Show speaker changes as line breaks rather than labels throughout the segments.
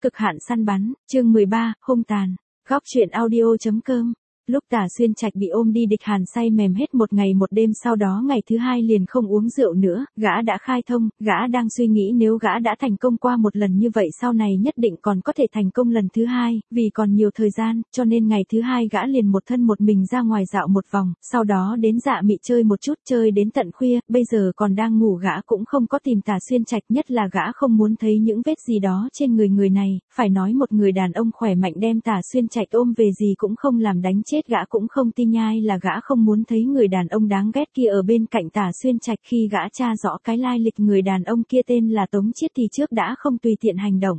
Cực hạn săn bắn, chương 13, hung tàn. Góc truyện audio.com. Lúc Tả Xuyên Trạch bị ôm đi, Địch Hàn say mềm hết một ngày một đêm, sau đó ngày thứ hai liền không uống rượu nữa, gã đã khai thông, gã đang suy nghĩ nếu gã đã thành công qua một lần như vậy sau này nhất định còn có thể thành công lần thứ hai, vì còn nhiều thời gian, cho nên ngày thứ hai gã liền một thân một mình ra ngoài dạo một vòng, sau đó đến Dạ Mị chơi một chút, chơi đến tận khuya, bây giờ còn đang ngủ gã cũng không có tìm Tả Xuyên Trạch, nhất là gã không muốn thấy những vết gì đó trên người người này, phải nói một người đàn ông khỏe mạnh đem Tả Xuyên Trạch ôm về gì cũng không làm đánh chết gã cũng không tin nhai là gã không muốn thấy người đàn ông đáng ghét kia ở bên cạnh Tả Xuyên Trạch. Khi gã tra rõ cái lai lịch người đàn ông kia tên là Tống Chiết thì trước đã không tùy tiện hành động.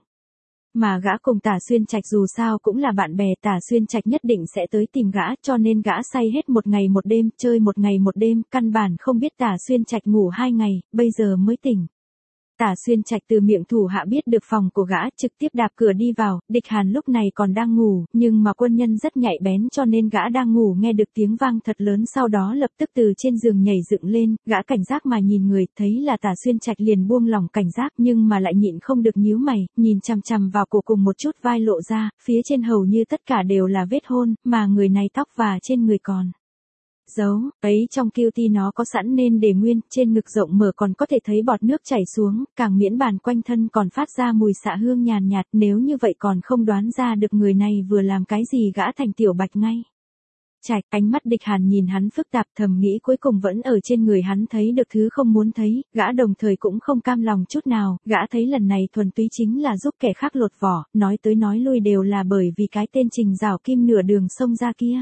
Mà gã cùng Tả Xuyên Trạch dù sao cũng là bạn bè, Tả Xuyên Trạch nhất định sẽ tới tìm gã, cho nên gã say hết một ngày một đêm, chơi một ngày một đêm, căn bản không biết Tả Xuyên Trạch ngủ 2 ngày, bây giờ mới tỉnh. Tả Xuyên Trạch từ miệng thủ hạ biết được phòng của gã, trực tiếp đạp cửa đi vào, Địch Hàn lúc này còn đang ngủ, nhưng mà quân nhân rất nhạy bén cho nên gã đang ngủ nghe được tiếng vang thật lớn, sau đó lập tức từ trên giường nhảy dựng lên, gã cảnh giác mà nhìn người, thấy là Tả Xuyên Trạch liền buông lỏng cảnh giác, nhưng mà lại nhịn không được nhíu mày, nhìn chằm chằm vào cổ cùng một chút vai lộ ra, phía trên hầu như tất cả đều là vết hôn, mà người này tóc và trên người còn dấu ấy trong cutie nó có sẵn nên để nguyên, trên ngực rộng mở còn có thể thấy bọt nước chảy xuống, càng miễn bàn quanh thân còn phát ra mùi xạ hương nhàn nhạt, nếu như vậy còn không đoán ra được người này vừa làm cái gì gã thành tiểu bạch ngay. Trạch, ánh mắt Địch Hàn nhìn hắn phức tạp, thầm nghĩ cuối cùng vẫn ở trên người hắn thấy được thứ không muốn thấy, gã đồng thời cũng không cam lòng chút nào, gã thấy lần này thuần túy chính là giúp kẻ khác lột vỏ, nói tới nói lui đều là bởi vì cái tên Trình Giảo Kim nửa đường xông ra kia.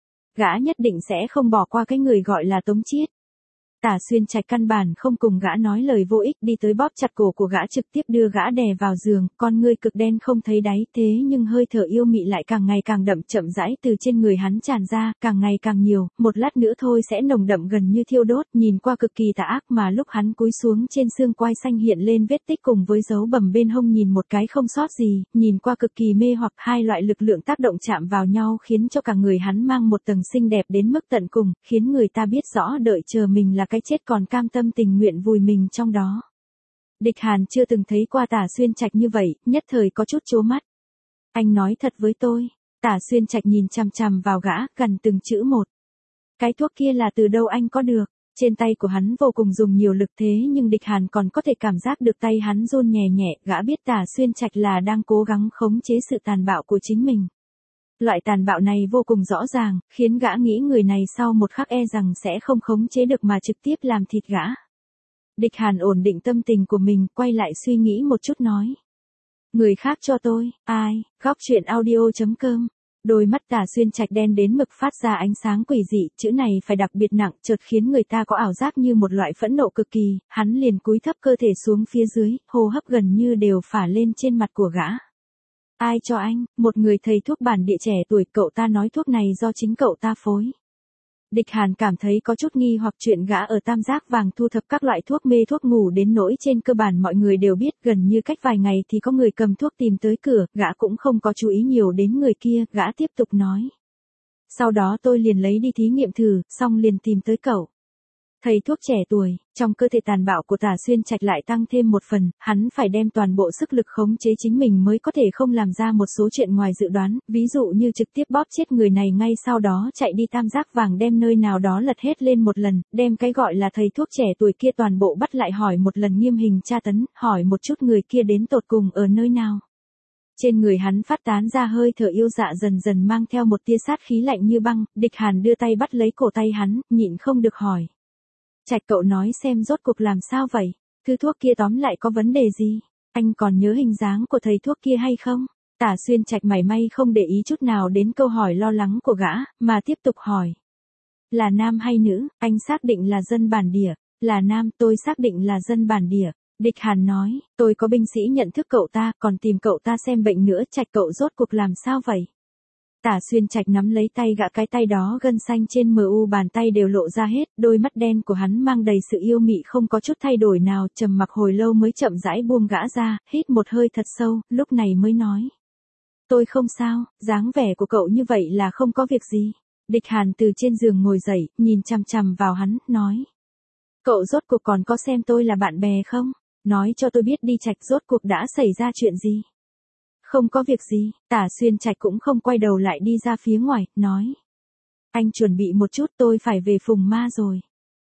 Gã nhất định sẽ không bỏ qua cái người gọi là Tống Chiết. Tả Xuyên Trạch căn bản không cùng gã nói lời vô ích, đi tới bóp chặt cổ của gã trực tiếp đưa gã đè vào giường, con ngươi cực đen không thấy đáy, thế nhưng hơi thở yêu mị lại càng ngày càng đậm, chậm rãi từ trên người hắn tràn ra, càng ngày càng nhiều, một lát nữa thôi sẽ nồng đậm gần như thiêu đốt, nhìn qua cực kỳ tà ác, mà lúc hắn cúi xuống trên xương quai xanh hiện lên vết tích cùng với dấu bầm bên hông nhìn một cái không sót gì, nhìn qua cực kỳ mê hoặc, hai loại lực lượng tác động chạm vào nhau khiến cho cả người hắn mang một tầng xinh đẹp đến mức tận cùng, khiến người ta biết rõ đợi chờ mình là cái chết còn cam tâm tình nguyện vùi mình trong đó. Địch Hàn chưa từng thấy qua Tả Xuyên Trạch như vậy, nhất thời có chút trố mắt. Anh nói thật với tôi. Tả Xuyên Trạch nhìn chằm chằm vào gã, gần từng chữ một. Cái thuốc kia là từ đâu anh có được? Trên tay của hắn vô cùng dùng nhiều lực thế nhưng Địch Hàn còn có thể cảm giác được tay hắn run nhẹ nhẹ, gã biết Tả Xuyên Trạch là đang cố gắng khống chế sự tàn bạo của chính mình. Loại tàn bạo này vô cùng rõ ràng, khiến gã nghĩ người này sau một khắc e rằng sẽ không khống chế được mà trực tiếp làm thịt gã. Địch Hàn ổn định tâm tình của mình, quay lại suy nghĩ một chút nói. Người khác cho tôi, ai, góc truyện audio.com. Đôi mắt Tả Xuyên Trạch đen đến mực phát ra ánh sáng quỷ dị, chữ này phải đặc biệt nặng, chợt khiến người ta có ảo giác như một loại phẫn nộ cực kỳ, hắn liền cúi thấp cơ thể xuống phía dưới, hô hấp gần như đều phả lên trên mặt của gã. Ai cho anh? Một người thầy thuốc bản địa trẻ tuổi, cậu ta nói thuốc này do chính cậu ta phối. Địch Hàn cảm thấy có chút nghi hoặc chuyện gã ở Tam Giác Vàng thu thập các loại thuốc mê thuốc ngủ đến nỗi trên cơ bản mọi người đều biết, gần như cách vài ngày thì có người cầm thuốc tìm tới cửa, gã cũng không có chú ý nhiều đến người kia, gã tiếp tục nói. Sau đó tôi liền lấy đi thí nghiệm thử, xong liền tìm tới cậu. Thầy thuốc trẻ tuổi, trong cơ thể tàn bạo của Tả Xuyên Trạch lại tăng thêm một phần, hắn phải đem toàn bộ sức lực khống chế chính mình mới có thể không làm ra một số chuyện ngoài dự đoán, ví dụ như trực tiếp bóp chết người này ngay sau đó chạy đi Tam Giác Vàng đem nơi nào đó lật hết lên một lần, đem cái gọi là thầy thuốc trẻ tuổi kia toàn bộ bắt lại hỏi một lần nghiêm hình tra tấn, hỏi một chút người kia đến tột cùng ở nơi nào. Trên người hắn phát tán ra hơi thở yêu dạ dần dần mang theo một tia sát khí lạnh như băng, Địch Hàn đưa tay bắt lấy cổ tay hắn, nhịn không được hỏi. Trạch cậu nói xem rốt cuộc làm sao vậy? Thứ thuốc kia tóm lại có vấn đề gì? Anh còn nhớ hình dáng của thầy thuốc kia hay không? Tả Xuyên Trạch mảy may không để ý chút nào đến câu hỏi lo lắng của gã, mà tiếp tục hỏi. Là nam hay nữ? Anh xác định là dân bản địa. Là nam, tôi xác định là dân bản địa. Địch Hàn nói, tôi có binh sĩ nhận thức cậu ta, còn tìm cậu ta xem bệnh nữa, Trạch cậu rốt cuộc làm sao vậy? Tả Xuyên Trạch nắm lấy tay gã, cái tay đó gân xanh trên mu bàn tay đều lộ ra hết, đôi mắt đen của hắn mang đầy sự yêu mị không có chút thay đổi nào, trầm mặc hồi lâu mới chậm rãi buông gã ra, hít một hơi thật sâu, lúc này mới nói. Tôi không sao, dáng vẻ của cậu như vậy là không có việc gì. Địch Hàn từ trên giường ngồi dậy, nhìn chằm chằm vào hắn, nói. Cậu rốt cuộc còn có xem tôi là bạn bè không? Nói cho tôi biết đi Trạch, rốt cuộc đã xảy ra chuyện gì? Không có việc gì, Tả Xuyên Trạch cũng không quay đầu lại đi ra phía ngoài, nói. Anh chuẩn bị một chút, tôi phải về Phùng Ma rồi.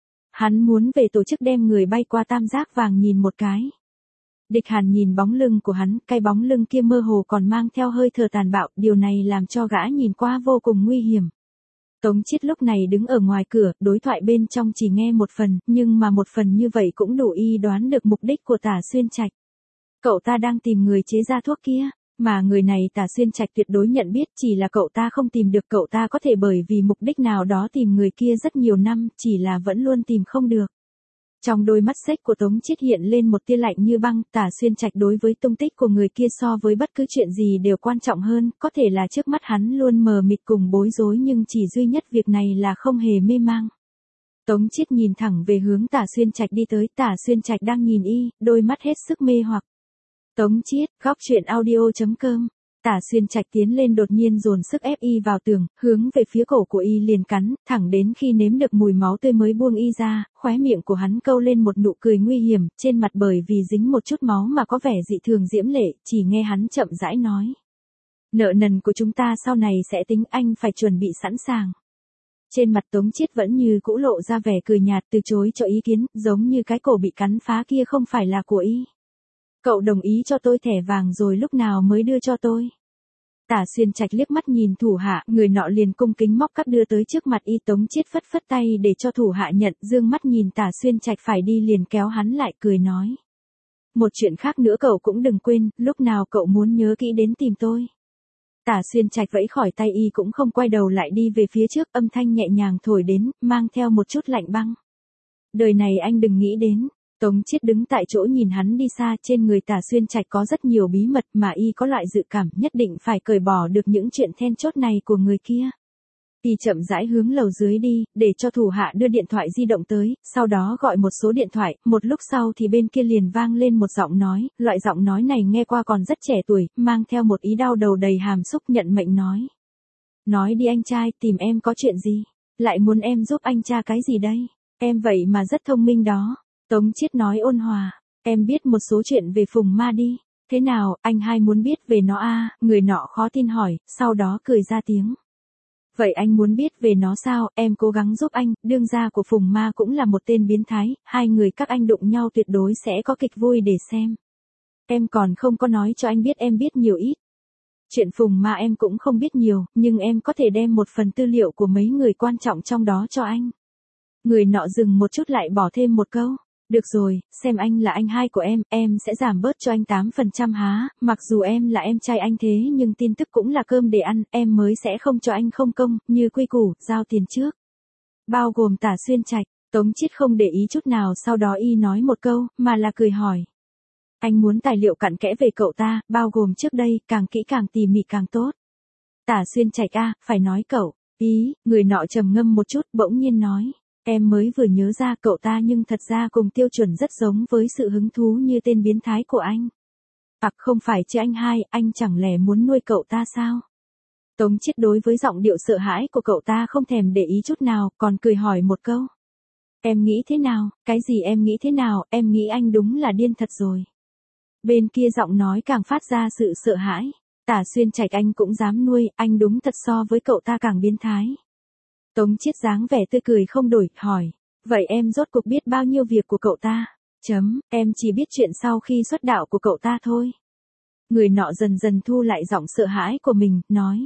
Hắn muốn về tổ chức đem người bay qua tam giác vàng nhìn một cái. Địch Hàn nhìn bóng lưng của hắn, cái bóng lưng kia mơ hồ còn mang theo hơi thở tàn bạo, điều này làm cho gã nhìn qua vô cùng nguy hiểm. Tống Chiết lúc này đứng ở ngoài cửa, đối thoại bên trong chỉ nghe một phần, nhưng mà một phần như vậy cũng đủ y đoán được mục đích của Tả Xuyên Trạch. Cậu ta đang tìm người chế ra thuốc kia, mà người này Tả Xuyên Trạch tuyệt đối nhận biết, chỉ là cậu ta không tìm được, cậu ta có thể bởi vì mục đích nào đó tìm người kia rất nhiều năm, chỉ là vẫn luôn tìm không được. Trong đôi mắt xếch của Tống Chiết hiện lên một tia lạnh như băng, Tả Xuyên Trạch đối với tung tích của người kia so với bất cứ chuyện gì đều quan trọng hơn, có thể là trước mắt hắn luôn mờ mịt cùng bối rối nhưng chỉ duy nhất việc này là không hề mê mang. Tống Chiết nhìn thẳng về hướng Tả Xuyên Trạch đi tới, Tả Xuyên Trạch đang nhìn y, đôi mắt hết sức mê hoặc. Tống Chiết, góc truyện audio.com. Tả Xuyên Trạch tiến lên đột nhiên dồn sức ép y vào tường, hướng về phía cổ của y liền cắn, thẳng đến khi nếm được mùi máu tươi mới buông y ra, khóe miệng của hắn câu lên một nụ cười nguy hiểm, trên mặt bởi vì dính một chút máu mà có vẻ dị thường diễm lệ, chỉ nghe hắn chậm rãi nói. Nợ nần của chúng ta sau này sẽ tính, anh phải chuẩn bị sẵn sàng. Trên mặt Tống Chiết vẫn như cũ lộ ra vẻ cười nhạt, từ chối cho ý kiến, giống như cái cổ bị cắn phá kia không phải là của y. Cậu đồng ý cho tôi thẻ vàng rồi lúc nào mới đưa cho tôi? Tả Xuyên Trạch liếc mắt nhìn thủ hạ, người nọ liền cung kính móc cắp đưa tới trước mặt y. Tống Chiết phất phất tay để cho thủ hạ nhận, dương mắt nhìn Tả Xuyên Trạch phải đi liền kéo hắn lại cười nói. Một chuyện khác nữa cậu cũng đừng quên, lúc nào cậu muốn nhớ kỹ đến tìm tôi. Tả Xuyên Trạch vẫy khỏi tay y cũng không quay đầu lại đi về phía trước, âm thanh nhẹ nhàng thổi đến, mang theo một chút lạnh băng. Đời này anh đừng nghĩ đến. Tống Chiết đứng tại chỗ nhìn hắn đi xa, trên người Tả Xuyên Trạch có rất nhiều bí mật mà y có loại dự cảm nhất định phải cởi bỏ được những chuyện then chốt này của người kia. Y chậm rãi hướng lầu dưới đi, để cho thủ hạ đưa điện thoại di động tới, sau đó gọi một số điện thoại, một lúc sau thì bên kia liền vang lên một giọng nói, loại giọng nói này nghe qua còn rất trẻ tuổi, mang theo một ý đau đầu đầy hàm xúc, nhận mệnh nói. Nói đi anh trai, tìm em có chuyện gì? Lại muốn em giúp anh tra cái gì đây? Em vậy mà rất thông minh đó. Tống Chiết nói ôn hòa, em biết một số chuyện về Phùng Ma đi. Thế nào, anh hai muốn biết về nó à? Người nọ khó tin hỏi, sau đó cười ra tiếng. Vậy anh muốn biết về nó sao? Em cố gắng giúp anh, đương gia của Phùng Ma cũng là một tên biến thái, hai người các anh đụng nhau tuyệt đối sẽ có kịch vui để xem. Em còn không có nói cho anh biết em biết nhiều ít. Chuyện Phùng Ma em cũng không biết nhiều, nhưng em có thể đem một phần tư liệu của mấy người quan trọng trong đó cho anh. Người nọ dừng một chút lại bỏ thêm một câu. Được rồi, xem anh là anh hai của em sẽ giảm bớt cho anh 8% há, mặc dù em là em trai anh thế nhưng tin tức cũng là cơm để ăn, em mới sẽ không cho anh không công, như quy củ, giao tiền trước. Bao gồm Tả Xuyên Trạch, Tống Chiết không để ý chút nào, sau đó y nói một câu, mà là cười hỏi. Anh muốn tài liệu cặn kẽ về cậu ta, bao gồm trước đây, càng kỹ càng tỉ mỉ càng tốt. Tả Xuyên Trạch à, phải nói cậu, người nọ trầm ngâm một chút, bỗng nhiên nói. Em mới vừa nhớ ra cậu ta nhưng thật ra cùng tiêu chuẩn rất giống với sự hứng thú như tên biến thái của anh. Không phải chứ anh hai, anh chẳng lẽ muốn nuôi cậu ta sao? Tống Chiết đối với giọng điệu sợ hãi của cậu ta không thèm để ý chút nào, còn cười hỏi một câu. Em nghĩ thế nào? Cái gì em nghĩ thế nào? Em nghĩ anh đúng là điên thật rồi. Bên kia giọng nói càng phát ra sự sợ hãi. Tả Xuyên Trạch anh cũng dám nuôi, anh đúng thật so với cậu ta càng biến thái. Tống Chiết dáng vẻ tươi cười không đổi, hỏi. Vậy em rốt cuộc biết bao nhiêu việc của cậu ta? Em chỉ biết chuyện sau khi xuất đạo của cậu ta thôi. Người nọ dần dần thu lại giọng sợ hãi của mình, nói.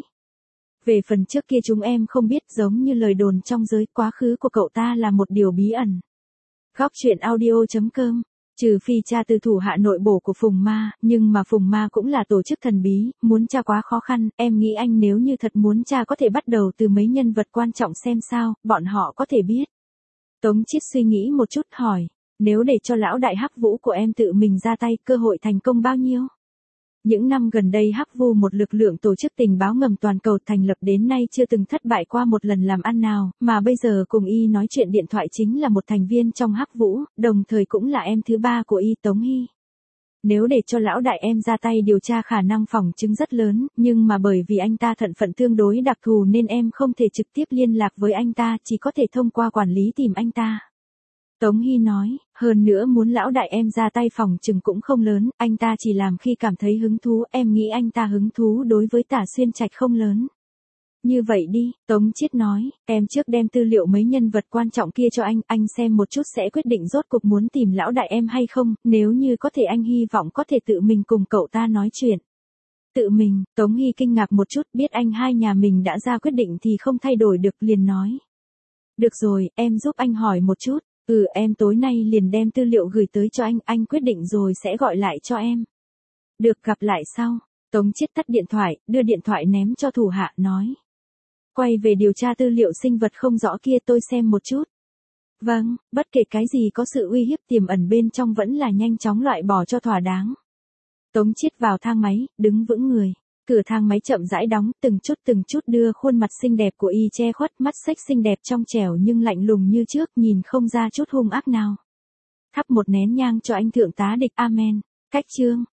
Về phần trước kia chúng em không biết, giống như lời đồn trong giới, quá khứ của cậu ta là một điều bí ẩn. Góc truyện audio.com. Trừ phi tra từ thủ hạ nội bộ của Phùng Ma, nhưng mà Phùng Ma cũng là tổ chức thần bí, muốn tra quá khó khăn, em nghĩ anh nếu như thật muốn tra có thể bắt đầu từ mấy nhân vật quan trọng xem sao, bọn họ có thể biết. Tống Chiết suy nghĩ một chút hỏi, nếu để cho lão đại Hắc Vũ của em tự mình ra tay, cơ hội thành công bao nhiêu? Những năm gần đây Hắc Vu một lực lượng tổ chức tình báo ngầm toàn cầu thành lập đến nay chưa từng thất bại qua một lần làm ăn nào, mà bây giờ cùng y nói chuyện điện thoại chính là một thành viên trong Hắc Vũ, đồng thời cũng là em thứ ba của y, Tống Hy. Nếu để cho lão đại em ra tay điều tra khả năng phỏng chứng rất lớn, nhưng mà bởi vì anh ta thân phận tương đối đặc thù nên em không thể trực tiếp liên lạc với anh ta, chỉ có thể thông qua quản lý tìm anh ta. Tống Hy nói, hơn nữa muốn lão đại em ra tay phòng chừng cũng không lớn, anh ta chỉ làm khi cảm thấy hứng thú, em nghĩ anh ta hứng thú đối với Tả Xuyên Trạch không lớn. Như vậy đi, Tống Chiết nói, em trước đem tư liệu mấy nhân vật quan trọng kia cho anh xem một chút sẽ quyết định rốt cuộc muốn tìm lão đại em hay không, nếu như có thể anh hy vọng có thể tự mình cùng cậu ta nói chuyện. Tự mình, Tống Hy kinh ngạc một chút, biết anh hai nhà mình đã ra quyết định thì không thay đổi được, liền nói. Được rồi, em giúp anh hỏi một chút, em tối nay liền đem tư liệu gửi tới cho anh quyết định rồi sẽ gọi lại cho em. Được, gặp lại sau. Tống Chiết tắt điện thoại, đưa điện thoại ném cho thủ hạ, nói. Quay về điều tra tư liệu sinh vật không rõ kia tôi xem một chút. Vâng, bất kể cái gì có sự uy hiếp tiềm ẩn bên trong vẫn là nhanh chóng loại bỏ cho thỏa đáng. Tống Chiết vào thang máy, đứng vững người. Cửa thang máy chậm rãi đóng, từng chút đưa khuôn mặt xinh đẹp của y che khuất, mắt xếch xinh đẹp trong trẻo nhưng lạnh lùng như trước, nhìn không ra chút hung ác nào. Thắp một nén nhang cho anh thượng tá Địch, amen. Cách chương